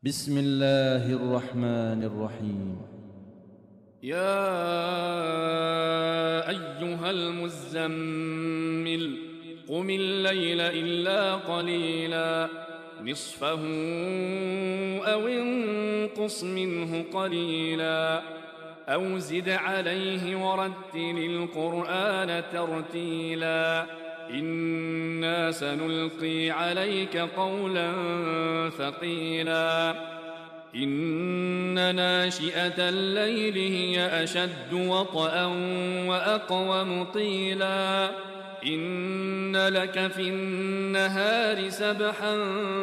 بسم الله الرحمن الرحيم. يا أيها المزمل قم الليل إلا قليلا نصفه أو انقص منه قليلا أو زد عليه ورتل القرآن ترتيلا إنا سنلقي عليك قولا ثقيلا إن ناشئة الليل هي أشد وطئا وأقوم قيلا إن لك في النهار سبحا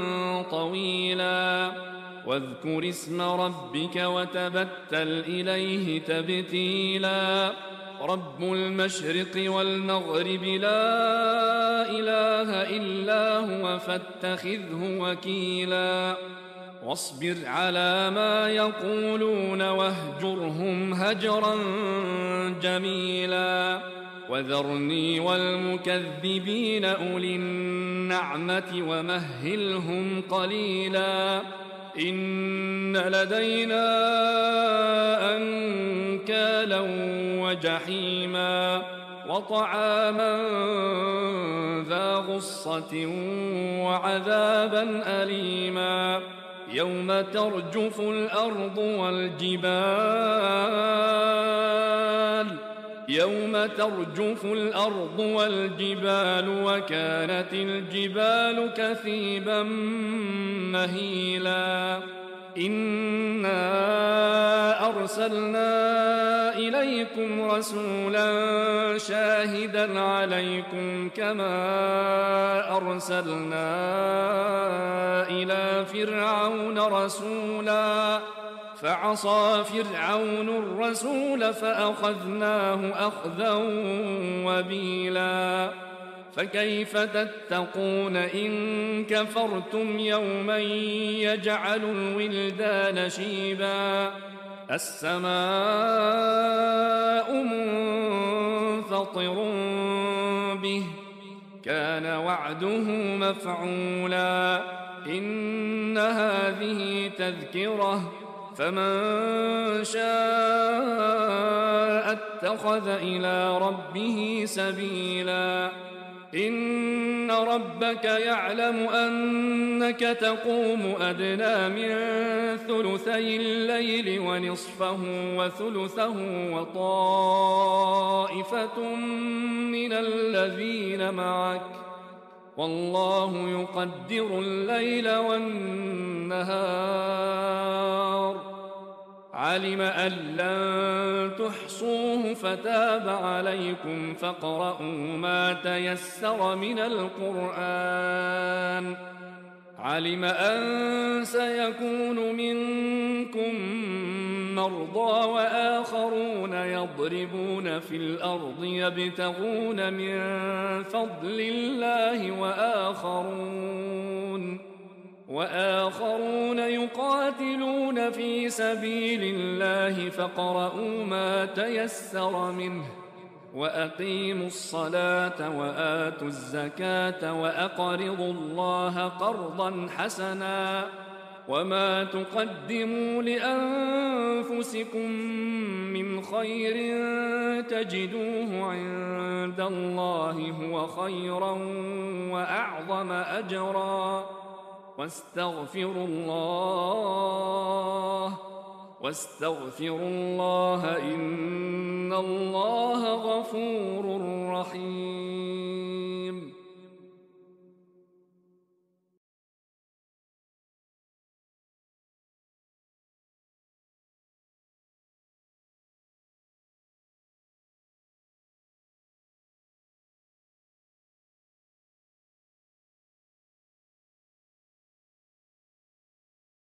طويلا واذكر اسم ربك وتبتل إليه تبتيلا رب المشرق والمغرب لا إله إلا هو فاتخذه وكيلا واصبر على ما يقولون واهجرهم هجرا جميلا وذرني والمكذبين أولي النعمة ومهلهم قليلا إن لدينا أنكالا وجحيما وطعاما ذا غصة وعذابا أليما يوم ترجف الأرض والجبال وكانت الجبال كثيبا مهيلا إنا أرسلنا إليكم رسولا شاهدا عليكم كما أرسلنا إلى فرعون رسولا فعصى فرعون الرسول فأخذناه أخذا وبيلا فكيف تتقون إن كفرتم يوما يجعل الولدان شيبا السماء منفطر به كان وعده مفعولا إن هذه تذكرة فمن شاء اتخذ إلى ربه سبيلا إن ربك يعلم أنك تقوم أدنى من ثلثي الليل ونصفه وثلثه وطائفة من الذين معك والله يقدر الليل والنهار علم أن لن تحصوه فتاب عليكم فاقرؤوا ما تيسر من القرآن علم أن سيكون منكم مرضى وآخرون يضربون في الأرض يبتغون من فضل الله وآخرون يقاتلون في سبيل الله فاقرؤوا ما تيسر منه وأقيموا الصلاة وآتوا الزكاة وأقرضوا الله قرضا حسنا وما تقدموا لأنفسكم من خير تجدوه عند الله هو خيرا وأعظم أجرا واستغفروا الله إن الله غفور رحيم.